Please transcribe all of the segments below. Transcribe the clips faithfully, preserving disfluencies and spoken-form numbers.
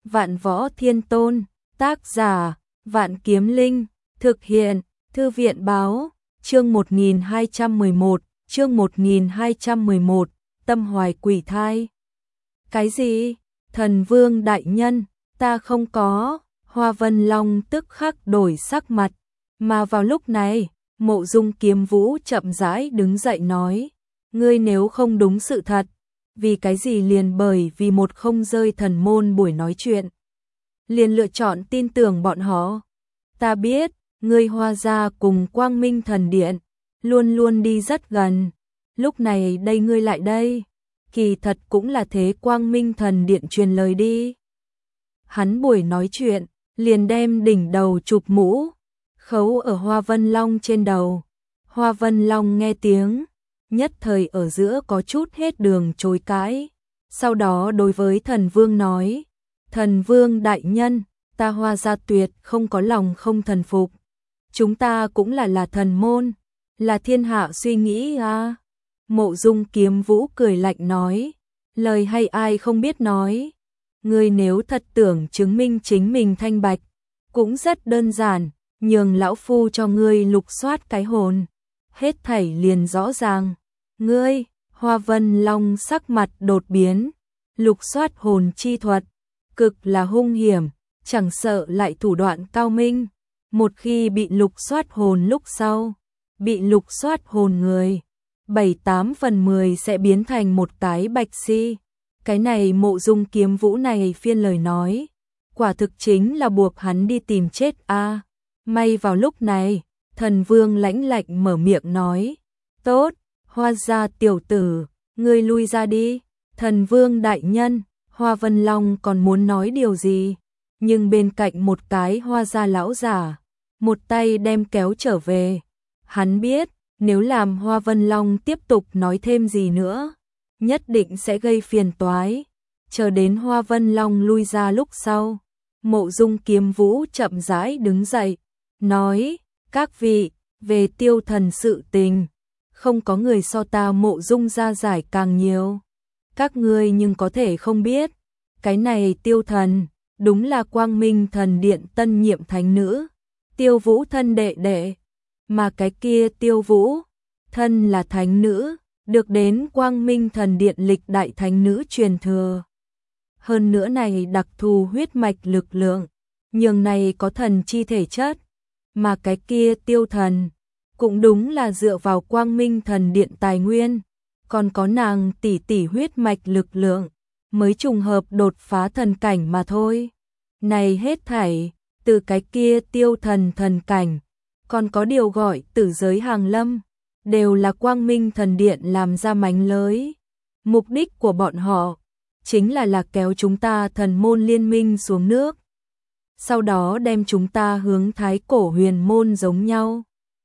Vạn Võ Thiên Tôn, tác giả, Vạn Kiếm Linh, thực hiện, Thư viện báo, chương một nghìn hai trăm mười một, chương một nghìn hai trăm mười một, tâm hoài quỷ thai. Cái gì? Thần Vương đại nhân, ta không có, Hoa Vân Long tức khắc đổi sắc mặt, mà vào lúc này, Mộ Dung Kiếm Vũ chậm rãi đứng dậy nói, ngươi nếu không đúng sự thật, vì cái gì liền bởi vì một không rơi thần môn buổi nói chuyện, liền lựa chọn tin tưởng bọn họ. Ta biết, ngươi Hoa gia cùng Quang Minh Thần Điện, luôn luôn đi rất gần, lúc này đây ngươi lại đây, kỳ thật cũng là thế Quang Minh Thần Điện truyền lời đi. Hắn buổi nói chuyện, liền đem đỉnh đầu chụp mũ, khấu ở Hoa Vân Long trên đầu. Hoa Vân Long nghe tiếng, nhất thời ở giữa có chút hết đường chối cãi, sau đó đối với Thần Vương nói, Thần Vương đại nhân, ta Hoa gia tuyệt không có lòng không thần phục, chúng ta cũng là là thần môn, là thiên hạ suy nghĩ à. Mộ Dung Kiếm Vũ cười lạnh nói, lời hay ai không biết nói, ngươi nếu thật tưởng chứng minh chính mình thanh bạch, cũng rất đơn giản, nhường lão phu cho ngươi lục soát cái hồn, hết thảy liền rõ ràng. Ngươi, Hoa Vân Long sắc mặt đột biến, lục soát hồn chi thuật, cực là hung hiểm, chẳng sợ lại thủ đoạn cao minh, một khi bị lục soát hồn lúc sau, bị lục soát hồn người, bảy tám phần mười sẽ biến thành một cái bạch si. Cái này Mộ Dung Kiếm Vũ này phiên lời nói, quả thực chính là buộc hắn đi tìm chết a. À, may vào lúc này, Thần Vương lãnh lạnh mở miệng nói, tốt, Hoa gia tiểu tử, ngươi lui ra đi. Thần Vương đại nhân, Hoa Vân Long còn muốn nói điều gì, nhưng bên cạnh một cái Hoa gia lão giả, một tay đem kéo trở về. Hắn biết, nếu làm Hoa Vân Long tiếp tục nói thêm gì nữa, nhất định sẽ gây phiền toái. Chờ đến Hoa Vân Long lui ra lúc sau, Mộ Dung Kiếm Vũ chậm rãi đứng dậy, nói, các vị, về tiêu thần sự tình, không có người so ta Mộ Dung gia giải càng nhiều. Các ngươi nhưng có thể không biết, cái này tiêu thần, đúng là Quang Minh Thần Điện tân nhiệm thánh nữ, Tiêu Vũ thân đệ đệ, mà cái kia Tiêu Vũ, thân là thánh nữ, được đến Quang Minh Thần Điện lịch đại thánh nữ truyền thừa. Hơn nữa này đặc thù huyết mạch lực lượng, nhường này có thần chi thể chất, mà cái kia Tiêu thần, cũng đúng là dựa vào Quang Minh Thần Điện tài nguyên, còn có nàng tỷ tỷ huyết mạch lực lượng, mới trùng hợp đột phá thần cảnh mà thôi. Này hết thảy, từ cái kia Tiêu thần thần cảnh, còn có điều gọi tử giới hàng lâm, đều là Quang Minh Thần Điện làm ra mánh lới. Mục đích của bọn họ, chính là là kéo chúng ta thần môn liên minh xuống nước, sau đó đem chúng ta hướng thái cổ huyền môn giống nhau.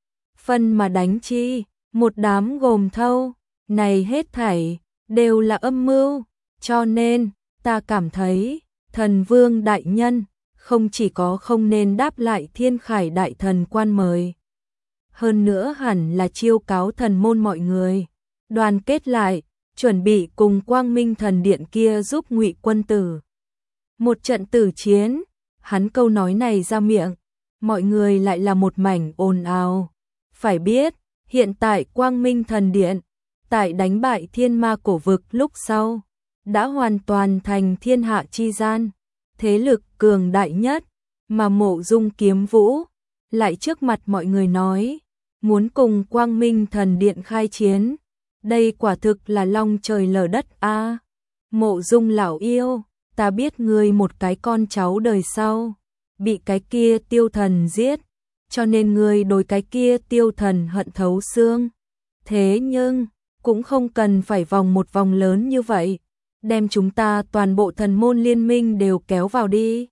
Phân mà đánh chi, một đám gồm thâu, này hết thảy, đều là âm mưu, cho nên, ta cảm thấy, Thần Vương đại nhân, không chỉ có không nên đáp lại Thiên Khải đại thần quan mời, hơn nữa hẳn là chiêu cáo thần môn mọi người, đoàn kết lại, chuẩn bị cùng Quang Minh Thần Điện kia giúp Ngụy quân tử một trận tử chiến. Hắn câu nói này ra miệng, mọi người lại là một mảnh ồn ào. Phải biết, hiện tại Quang Minh Thần Điện, tại đánh bại thiên ma cổ vực lúc sau, đã hoàn toàn thành thiên hạ chi gian, thế lực cường đại nhất, mà Mộ Dung Kiếm Vũ, lại trước mặt mọi người nói, muốn cùng Quang Minh Thần Điện khai chiến, đây quả thực là long trời lở đất a. À, Mộ Dung lão yêu, ta biết ngươi một cái con cháu đời sau, bị cái kia Tiêu thần giết, cho nên ngươi đối cái kia Tiêu thần hận thấu xương. Thế nhưng, cũng không cần phải vòng một vòng lớn như vậy, đem chúng ta toàn bộ thần môn liên minh đều kéo vào đi.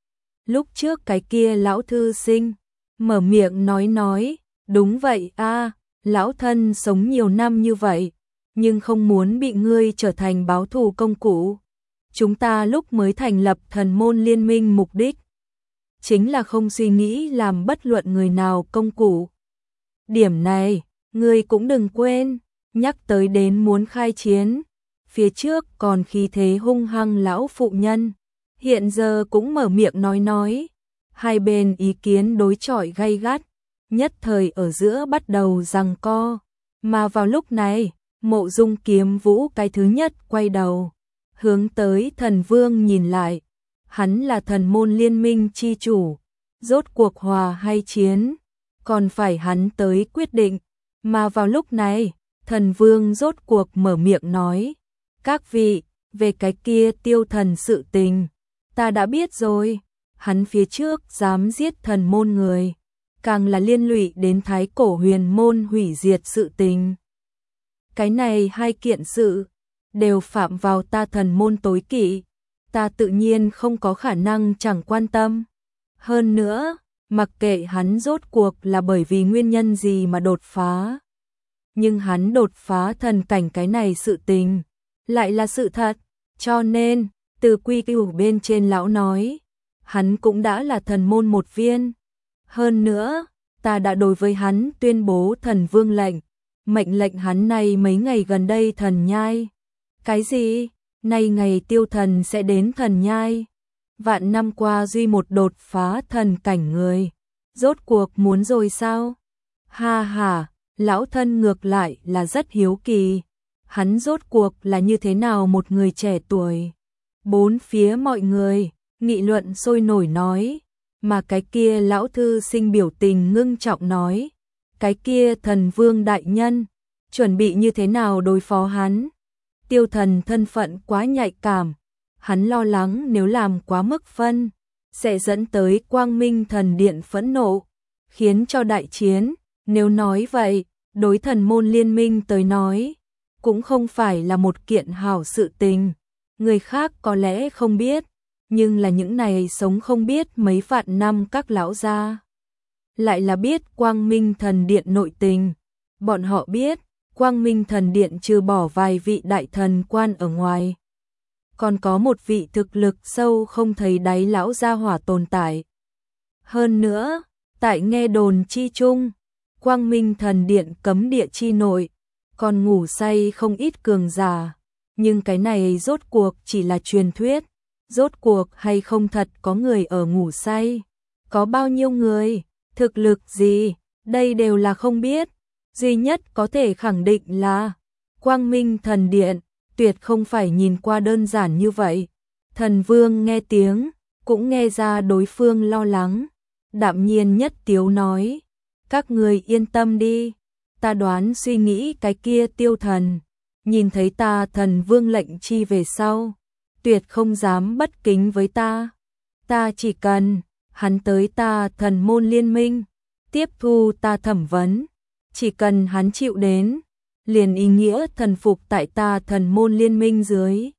Lúc trước cái kia lão thư sinh, mở miệng nói nói, đúng vậy a, à, lão thân sống nhiều năm như vậy, nhưng không muốn bị ngươi trở thành báo thù công cụ. Chúng ta lúc mới thành lập thần môn liên minh mục đích, chính là không suy nghĩ làm bất luận người nào công cụ. Điểm này, ngươi cũng đừng quên, nhắc tới đến muốn khai chiến, phía trước còn khí thế hung hăng lão phụ nhân, hiện giờ cũng mở miệng nói nói. Hai bên ý kiến đối chọi gay gắt, nhất thời ở giữa bắt đầu giằng co. Mà vào lúc này, Mộ Dung Kiếm Vũ cái thứ nhất quay đầu, hướng tới Thần Vương nhìn lại. Hắn là thần môn liên minh chi chủ, rốt cuộc hòa hay chiến, còn phải hắn tới quyết định. Mà vào lúc này, Thần Vương rốt cuộc mở miệng nói, các vị, về cái kia tiêu thần sự tình, ta đã biết rồi. Hắn phía trước dám giết thần môn người, càng là liên lụy đến thái cổ huyền môn hủy diệt sự tình. Cái này hai kiện sự, đều phạm vào ta thần môn tối kỵ, ta tự nhiên không có khả năng chẳng quan tâm. Hơn nữa, mặc kệ hắn rốt cuộc là bởi vì nguyên nhân gì mà đột phá. Nhưng hắn đột phá thần cảnh cái này sự tình, lại là sự thật, cho nên, từ quy củ bên trên lão nói, hắn cũng đã là thần môn một viên. Hơn nữa, ta đã đối với hắn tuyên bố thần vương lệnh, mệnh lệnh hắn này mấy ngày gần đây thần nhai. Cái gì? Nay ngày tiêu thần sẽ đến thần nhai. Vạn năm qua duy một đột phá thần cảnh người, rốt cuộc muốn rồi sao? Ha ha, lão thân ngược lại là rất hiếu kỳ, hắn rốt cuộc là như thế nào một người trẻ tuổi. Bốn phía mọi người nghị luận sôi nổi nói, mà cái kia lão thư sinh biểu tình ngưng trọng nói, cái kia thần vương đại nhân, chuẩn bị như thế nào đối phó hắn? Tiêu thần thân phận quá nhạy cảm, hắn lo lắng nếu làm quá mức phân, sẽ dẫn tới Quang Minh thần điện phẫn nộ, khiến cho đại chiến. Nếu nói vậy, đối thần môn liên minh tới nói, cũng không phải là một kiện hảo sự tình. Người khác có lẽ không biết, nhưng là những này sống không biết mấy vạn năm các lão gia, lại là biết Quang Minh thần điện nội tình. Bọn họ biết, Quang Minh thần điện trừ bỏ vài vị đại thần quan ở ngoài, còn có một vị thực lực sâu không thấy đáy lão gia hỏa tồn tại. Hơn nữa, tại nghe đồn chi chung, Quang Minh thần điện cấm địa chi nội, còn ngủ say không ít cường giả. Nhưng cái này rốt cuộc chỉ là truyền thuyết, rốt cuộc hay không thật có người ở ngủ say, có bao nhiêu người, thực lực gì, đây đều là không biết. Duy nhất có thể khẳng định là Quang Minh thần điện tuyệt không phải nhìn qua đơn giản như vậy. Thần Vương nghe tiếng, cũng nghe ra đối phương lo lắng, đạm nhiên nhất tiếu nói, các người yên tâm đi, ta đoán suy nghĩ cái kia tiêu thần, nhìn thấy ta thần vương lệnh chi về sau, tuyệt không dám bất kính với ta. Ta chỉ cần hắn tới ta thần môn liên minh, tiếp thu ta thẩm vấn, chỉ cần hắn chịu đến, liền ý nghĩa thần phục tại ta thần môn liên minh dưới.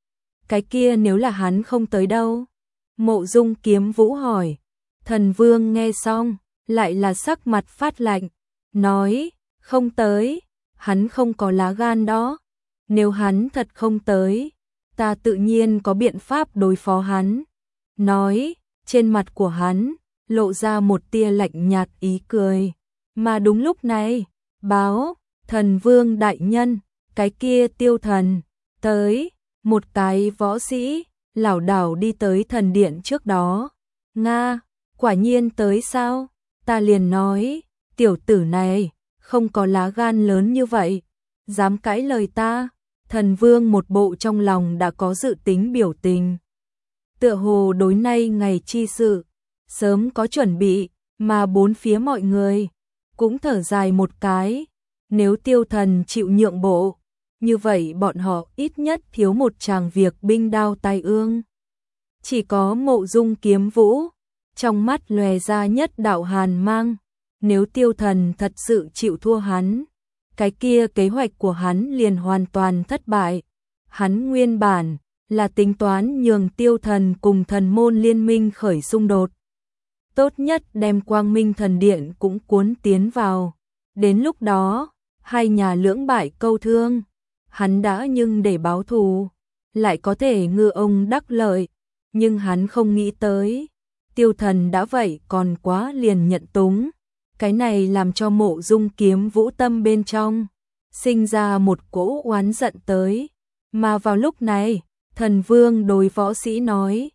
Cái kia nếu là hắn không tới đâu? Mộ Dung Kiếm Vũ hỏi. Thần Vương nghe xong, lại là sắc mặt phát lạnh, nói, không tới, hắn không có lá gan đó. Nếu hắn thật không tới, ta tự nhiên có biện pháp đối phó hắn. Nói, trên mặt của hắn, lộ ra một tia lạnh nhạt ý cười. Mà đúng lúc này, báo, thần vương đại nhân, cái kia tiêu thần, tới, một cái võ sĩ, lảo đảo đi tới thần điện trước đó. Nga, quả nhiên tới sao? Ta liền nói, tiểu tử này, không có lá gan lớn như vậy, dám cãi lời ta. Thần vương một bộ trong lòng đã có dự tính biểu tình. Tựa hồ đối nay ngày chi sự, sớm có chuẩn bị, mà bốn phía mọi người cũng thở dài một cái. Nếu tiêu thần chịu nhượng bộ, như vậy bọn họ ít nhất thiếu một tràng việc binh đao tai ương. Chỉ có Mộ Dung Kiếm Vũ, trong mắt lòe ra nhất đạo hàn mang. Nếu tiêu thần thật sự chịu thua hắn, cái kia kế hoạch của hắn liền hoàn toàn thất bại. Hắn nguyên bản là tính toán nhường tiêu thần cùng thần môn liên minh khởi xung đột. Tốt nhất đem Quang Minh thần điện cũng cuốn tiến vào. Đến lúc đó, hai nhà lưỡng bại câu thương. Hắn đã nhưng để báo thù, lại có thể ngư ông đắc lợi. Nhưng hắn không nghĩ tới, tiêu thần đã vậy còn quá liền nhận túng. Cái này làm cho Mộ Dung Kiếm Vũ tâm bên trong sinh ra một cỗ oán giận tới. Mà vào lúc này, thần vương đối võ sĩ nói,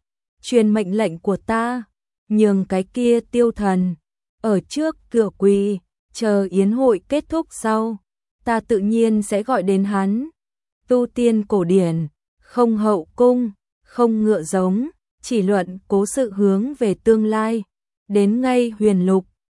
truyền mệnh lệnh của ta, nhường cái kia tiêu thần ở trước cửa quỳ, chờ yến hội kết thúc sau, ta tự nhiên sẽ gọi đến hắn. Tu tiên cổ điển, không hậu cung, không ngựa giống, chỉ luận cố sự hướng về tương lai, đến ngay huyền lục,